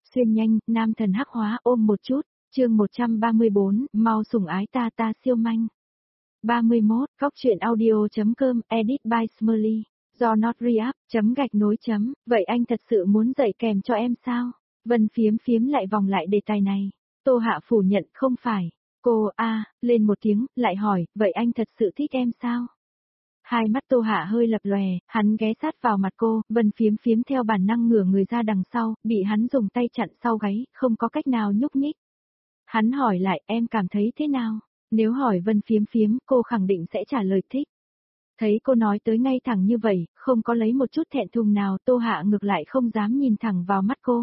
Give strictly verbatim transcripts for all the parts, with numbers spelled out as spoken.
Xuyên nhanh, nam thần hắc hóa ôm một chút, chương một trăm ba mươi bốn, mau sủng ái ta ta siêu manh. ba mươi mốt, góc truyện audio.com, edit by Smiley, do not re-up, chấm gạch nối chấm, vậy anh thật sự muốn dạy kèm cho em sao? Vân phiếm phiếm lại vòng lại đề tài này. Tô Hạ phủ nhận không phải. Cô, a lên một tiếng, lại hỏi, vậy anh thật sự thích em sao? Hai mắt Tô Hạ hơi lập lòe, hắn ghé sát vào mặt cô, Vân phiếm phiếm theo bản năng ngửa người ra đằng sau, bị hắn dùng tay chặn sau gáy, không có cách nào nhúc nhích. Hắn hỏi lại, em cảm thấy thế nào? Nếu hỏi Vân phiếm phiếm, cô khẳng định sẽ trả lời thích. Thấy cô nói tới ngay thẳng như vậy, không có lấy một chút thẹn thùng nào, Tô Hạ ngược lại không dám nhìn thẳng vào mắt cô.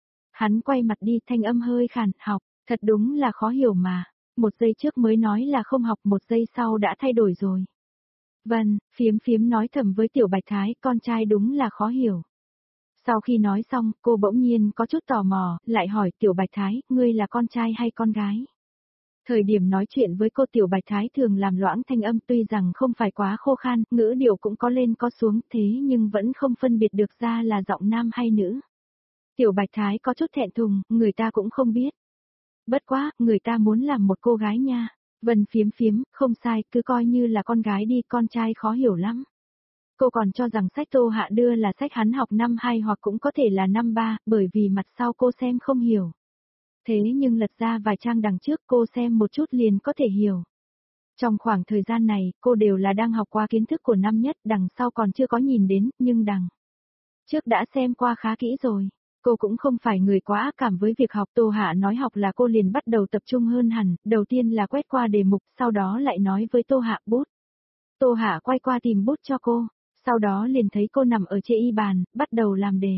Hắn quay mặt đi, thanh âm hơi khàn, học, thật đúng là khó hiểu mà. Một giây trước mới nói là không học, một giây sau đã thay đổi rồi. Vân, phiếm phiếm nói thầm với Tiểu Bạch Thái, con trai đúng là khó hiểu. Sau khi nói xong, cô bỗng nhiên có chút tò mò, lại hỏi Tiểu Bạch Thái, ngươi là con trai hay con gái? Thời điểm nói chuyện với cô Tiểu Bạch Thái thường làm loãng thanh âm, tuy rằng không phải quá khô khan, ngữ điệu cũng có lên có xuống, thế nhưng vẫn không phân biệt được ra là giọng nam hay nữ. Tiểu Bạch Thái có chút thẹn thùng, người ta cũng không biết. Bất quá, người ta muốn làm một cô gái nha. Vân phiếm phiếm, không sai, cứ coi như là con gái đi, con trai khó hiểu lắm. Cô còn cho rằng sách Tô Hạ đưa là sách hắn học năm hai hoặc cũng có thể là năm ba, bởi vì mặt sau cô xem không hiểu. Thế nhưng lật ra vài trang đằng trước cô xem một chút liền có thể hiểu. Trong khoảng thời gian này, cô đều là đang học qua kiến thức của năm nhất, đằng sau còn chưa có nhìn đến, nhưng đằng trước đã xem qua khá kỹ rồi. Cô cũng không phải người quá ác cảm với việc học. Tô Hạ nói học là cô liền bắt đầu tập trung hơn hẳn, đầu tiên là quét qua đề mục, sau đó lại nói với Tô Hạ bút. Tô Hạ quay qua tìm bút cho cô, sau đó liền thấy cô nằm ở trên y bàn, bắt đầu làm đề.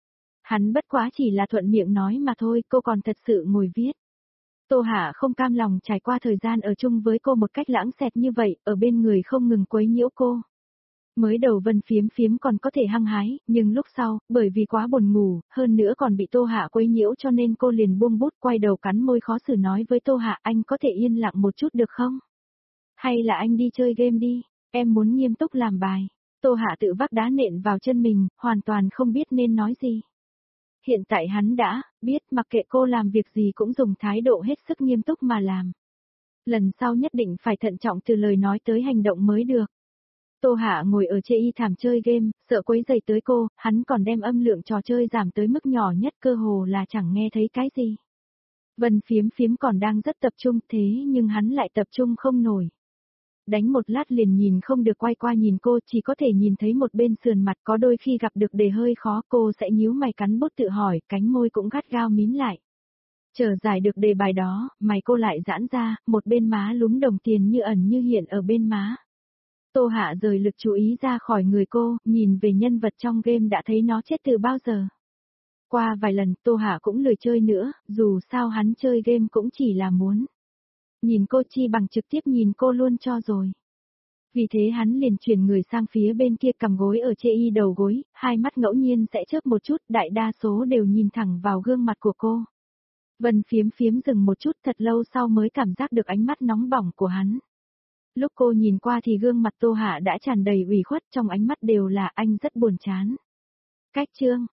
Hắn bất quá chỉ là thuận miệng nói mà thôi, cô còn thật sự ngồi viết. Tô Hạ không cam lòng trải qua thời gian ở chung với cô một cách lãng xẹt như vậy, ở bên người không ngừng quấy nhiễu cô. Mới đầu Vân phiếm phiếm còn có thể hăng hái, nhưng lúc sau, bởi vì quá buồn ngủ, hơn nữa còn bị Tô Hạ quấy nhiễu cho nên cô liền buông bút, quay đầu cắn môi khó xử nói với Tô Hạ, anh có thể yên lặng một chút được không? Hay là anh đi chơi game đi, em muốn nghiêm túc làm bài. Tô Hạ tự vác đá nện vào chân mình, hoàn toàn không biết nên nói gì. Hiện tại hắn đã biết, mặc kệ cô làm việc gì cũng dùng thái độ hết sức nghiêm túc mà làm. Lần sau nhất định phải thận trọng từ lời nói tới hành động mới được. Tô Hạ ngồi ở trên y thảm chơi game, sợ quấy rầy tới cô, hắn còn đem âm lượng trò chơi giảm tới mức nhỏ nhất, cơ hồ là chẳng nghe thấy cái gì. Vân phiếm phiếm còn đang rất tập trung, thế nhưng hắn lại tập trung không nổi. Đánh một lát liền nhìn không được, quay qua nhìn cô, chỉ có thể nhìn thấy một bên sườn mặt, có đôi khi gặp được đề hơi khó cô sẽ nhíu mày cắn bút tự hỏi, cánh môi cũng gắt gao mím lại. Chờ giải được đề bài đó, mày cô lại giãn ra, một bên má lúm đồng tiền như ẩn như hiện ở bên má. Tô Hạ rời lực chú ý ra khỏi người cô, nhìn về nhân vật trong game đã thấy nó chết từ bao giờ. Qua vài lần Tô Hạ cũng lười chơi nữa, dù sao hắn chơi game cũng chỉ là muốn nhìn cô, chi bằng trực tiếp nhìn cô luôn cho rồi. Vì thế hắn liền chuyển người sang phía bên kia, cầm gối ở trên y đầu gối, hai mắt ngẫu nhiên sẽ chớp một chút, đại đa số đều nhìn thẳng vào gương mặt của cô. Vân phiếm phiếm dừng một chút, thật lâu sau mới cảm giác được ánh mắt nóng bỏng của hắn. Lúc cô nhìn qua thì gương mặt Tô Hạ đã tràn đầy ủy khuất, trong ánh mắt đều là anh rất buồn chán. Cách chương,